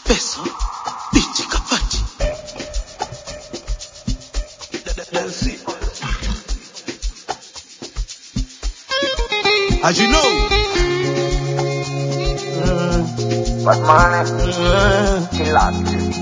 Peso, DJ Kapati. As you know, But money, he locked it.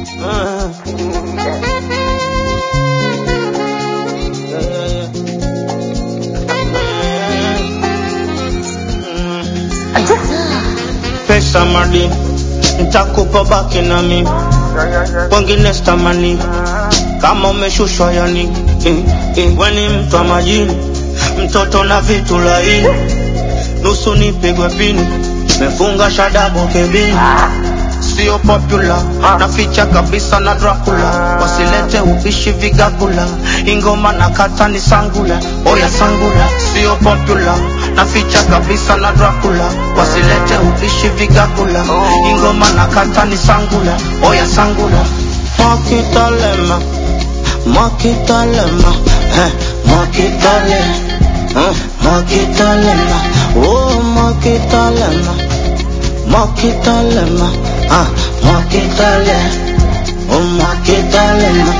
Pesa madini nitakupa baki na mimi, wengine stamani kama umeshushwa yani. Weni mtu wa majini, mtoto na vitu laini, nusu nipigwe pini, mefunga shadabu kebini. Sio popular, naficha kabisa na Dracula, wasilete ubishi vigagula, ingoma na kata ni sangula, oya sangula. Sio popular, naficha kabisa na Dracula, wasilete ubishi vigagula, ingoma na kata ni sangula, oya sangula. Makitalema, makitalema, makitalema, makitalema, oh makitalema, makitalema, makitalema, oh makitalema,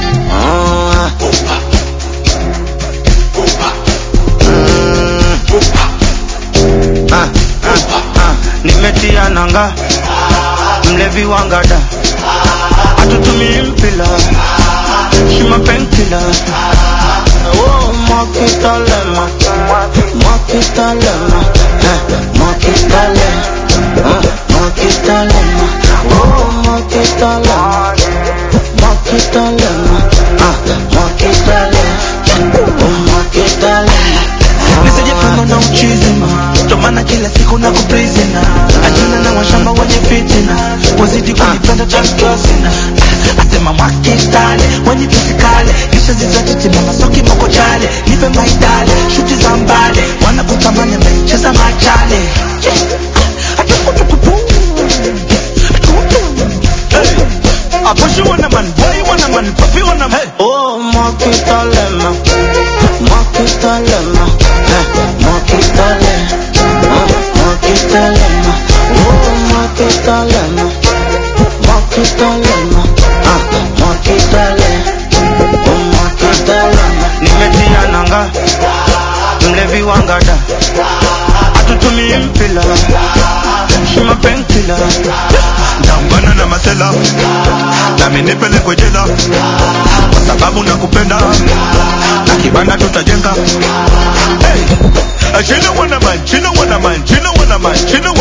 nimetia nanga, mlevi wangada, atutumi mpila, shima penkila. Oh makitalema, makitalema, makitalema, makitalema, oh makitalema, makitalema, makitalema, oh makitalema. Nisijepanga na uchizima, tomana kila siku na kuprizina, ajina na washamba wenye fitina, wazidi kunipenda chaskosina. Asema mwakitale, wenye fisikale, kisha zizatiti mama soki moko chale, nipe maitale, shuti za mbale, wana kutamani mecheza machale. I push you on a man, boy you on a man, puppy on a man. Oh makitalema, makitalema, makitalema, makitalema, oh makitalema, makitalema, makitalema, oh makitalema. Nimetia nanga, mlevi wangada, atutumi mpila, shima penkila. Ndambana na masela, na minipele kujela, kwa sababu nakupenda, na kibanda tutajenga. Hey, chino wana man, chino wana man, chino wana man, chino